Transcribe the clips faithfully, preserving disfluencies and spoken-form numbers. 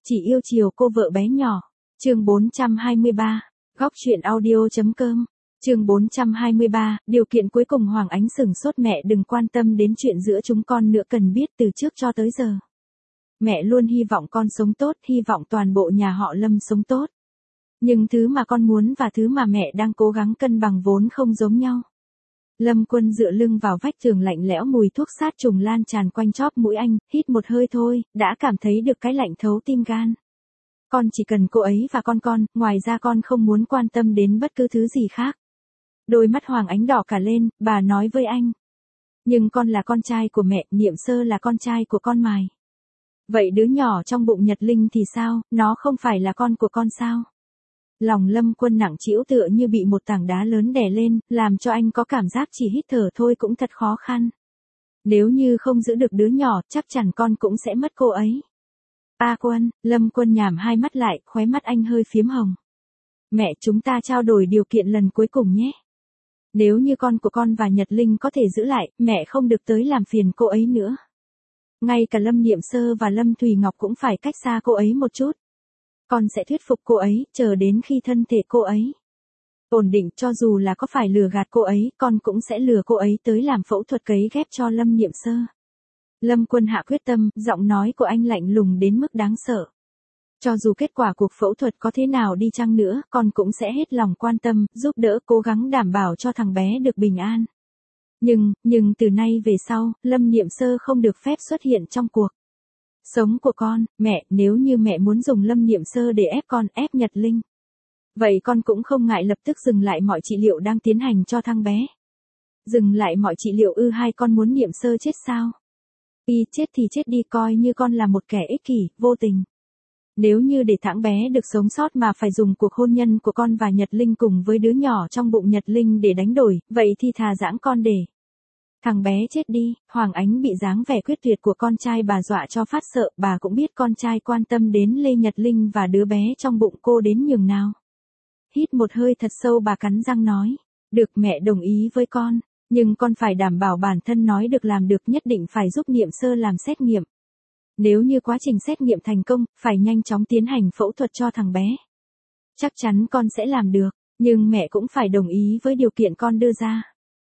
Chỉ yêu chiều cô vợ bé nhỏ. Chương bốn trăm hai mươi ba. Góc truyện audio.com. Chương bốn trăm hai mươi ba, điều kiện cuối cùng Hoàng Ánh sửng sốt, mẹ đừng quan tâm đến chuyện giữa chúng con nữa, cần biết từ trước cho tới giờ. Mẹ luôn hy vọng con sống tốt, hy vọng toàn bộ nhà họ Lâm sống tốt. Nhưng thứ mà con muốn và thứ mà mẹ đang cố gắng cân bằng vốn không giống nhau. Lâm Quân dựa lưng vào vách tường lạnh lẽo, mùi thuốc sát trùng lan tràn quanh chóp mũi anh, hít một hơi thôi, đã cảm thấy được cái lạnh thấu tim gan. Con chỉ cần cô ấy và con con, ngoài ra con không muốn quan tâm đến bất cứ thứ gì khác. Đôi mắt Hoàng Ánh đỏ cả lên, bà nói với anh. Nhưng con là con trai của mẹ, Niệm Sơ là con trai của con mài. Vậy đứa nhỏ trong bụng Nhật Linh thì sao, nó không phải là con của con sao? Lòng Lâm Quân nặng trĩu tựa như bị một tảng đá lớn đè lên, làm cho anh có cảm giác chỉ hít thở thôi cũng thật khó khăn. Nếu như không giữ được đứa nhỏ, chắc chắn con cũng sẽ mất cô ấy. A Quân, Lâm Quân nhảm hai mắt lại, khóe mắt anh hơi phiếm hồng. Mẹ, chúng ta trao đổi điều kiện lần cuối cùng nhé. Nếu như con của con và Nhật Linh có thể giữ lại, mẹ không được tới làm phiền cô ấy nữa. Ngay cả Lâm Niệm Sơ và Lâm Thùy Ngọc cũng phải cách xa cô ấy một chút. Con sẽ thuyết phục cô ấy, chờ đến khi thân thể cô ấy ổn định, cho dù là có phải lừa gạt cô ấy, con cũng sẽ lừa cô ấy tới làm phẫu thuật cấy ghép cho Lâm Niệm Sơ. Lâm Quân hạ quyết tâm, giọng nói của anh lạnh lùng đến mức đáng sợ. Cho dù kết quả cuộc phẫu thuật có thế nào đi chăng nữa, con cũng sẽ hết lòng quan tâm, giúp đỡ, cố gắng đảm bảo cho thằng bé được bình an. Nhưng, nhưng từ nay về sau, Lâm Niệm Sơ không được phép xuất hiện trong cuộc sống của con. Mẹ, nếu như mẹ muốn dùng Lâm Niệm Sơ để ép con, ép Nhật Linh, vậy con cũng không ngại lập tức dừng lại mọi trị liệu đang tiến hành cho thằng bé. Dừng lại mọi trị liệu ư? Hai con muốn Niệm Sơ chết sao? Y chết thì chết đi, coi như con là một kẻ ích kỷ, vô tình. Nếu như để thằng bé được sống sót mà phải dùng cuộc hôn nhân của con và Nhật Linh cùng với đứa nhỏ trong bụng Nhật Linh để đánh đổi, vậy thì thà giãng con để thằng bé chết đi. Hoàng Ánh bị dáng vẻ quyết tuyệt của con trai bà dọa cho phát sợ, bà cũng biết con trai quan tâm đến Lê Nhật Linh và đứa bé trong bụng cô đến nhường nào. Hít một hơi thật sâu, bà cắn răng nói, được, mẹ đồng ý với con, nhưng con phải đảm bảo bản thân nói được làm được, nhất định phải giúp Niệm Sơ làm xét nghiệm. Nếu như quá trình xét nghiệm thành công, phải nhanh chóng tiến hành phẫu thuật cho thằng bé. Chắc chắn con sẽ làm được, nhưng mẹ cũng phải đồng ý với điều kiện con đưa ra.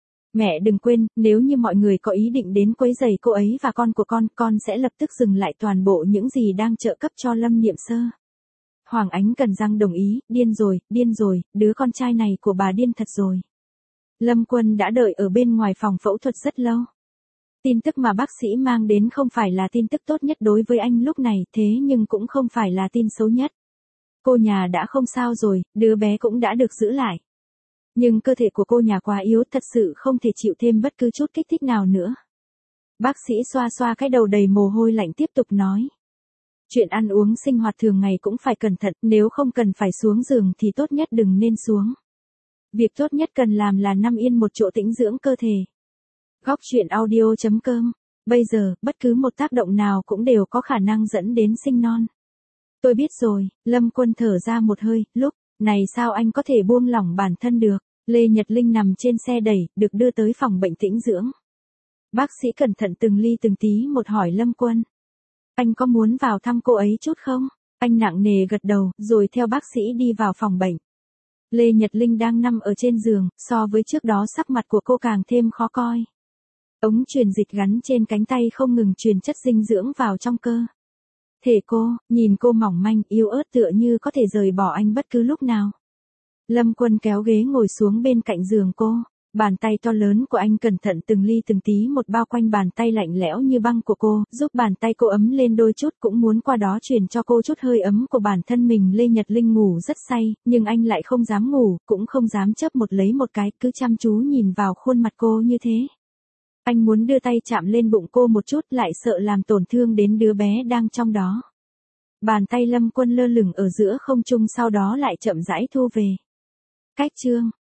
Mẹ đừng quên, nếu như mọi người có ý định đến quấy rầy cô ấy và con của con, con sẽ lập tức dừng lại toàn bộ những gì đang trợ cấp cho Lâm Niệm Sơ. Hoàng Ánh cắn răng đồng ý. Điên rồi, điên rồi, đứa con trai này của bà điên thật rồi. Lâm Quân đã đợi ở bên ngoài phòng phẫu thuật rất lâu. Tin tức mà bác sĩ mang đến không phải là tin tức tốt nhất đối với anh lúc này, thế nhưng cũng không phải là tin xấu nhất. Cô nhà đã không sao rồi, đứa bé cũng đã được giữ lại. Nhưng cơ thể của cô nhà quá yếu, thật sự không thể chịu thêm bất cứ chút kích thích nào nữa. Bác sĩ xoa xoa cái đầu đầy mồ hôi lạnh tiếp tục nói. Chuyện ăn uống sinh hoạt thường ngày cũng phải cẩn thận, nếu không cần phải xuống giường thì tốt nhất đừng nên xuống. Việc tốt nhất cần làm là nằm yên một chỗ tĩnh dưỡng cơ thể. Góc truyện audio.com. Bây giờ, bất cứ một tác động nào cũng đều có khả năng dẫn đến sinh non. Tôi biết rồi. Lâm Quân thở ra một hơi. Lúc này sao anh có thể buông lỏng bản thân được? Lê Nhật Linh nằm trên xe đẩy, được đưa tới phòng bệnh tĩnh dưỡng. Bác sĩ cẩn thận từng ly từng tí một hỏi Lâm Quân. Anh có muốn vào thăm cô ấy chút không? Anh nặng nề gật đầu, rồi theo bác sĩ đi vào phòng bệnh. Lê Nhật Linh đang nằm ở trên giường, so với trước đó sắc mặt của cô càng thêm khó coi. Ống truyền dịch gắn trên cánh tay không ngừng truyền chất dinh dưỡng vào trong cơ thể cô, nhìn cô mỏng manh, yếu ớt tựa như có thể rời bỏ anh bất cứ lúc nào. Lâm Quân kéo ghế ngồi xuống bên cạnh giường cô, bàn tay to lớn của anh cẩn thận từng ly từng tí một bao quanh bàn tay lạnh lẽo như băng của cô, giúp bàn tay cô ấm lên đôi chút, cũng muốn qua đó truyền cho cô chút hơi ấm của bản thân mình. Lê Nhật Linh ngủ rất say, nhưng anh lại không dám ngủ, cũng không dám chớp một lấy một cái, cứ chăm chú nhìn vào khuôn mặt cô như thế. Anh muốn đưa tay chạm lên bụng cô một chút, lại sợ làm tổn thương đến đứa bé đang trong đó. Bàn tay Lâm Quân lơ lửng ở giữa không trung, sau đó lại chậm rãi thu về. Cách chương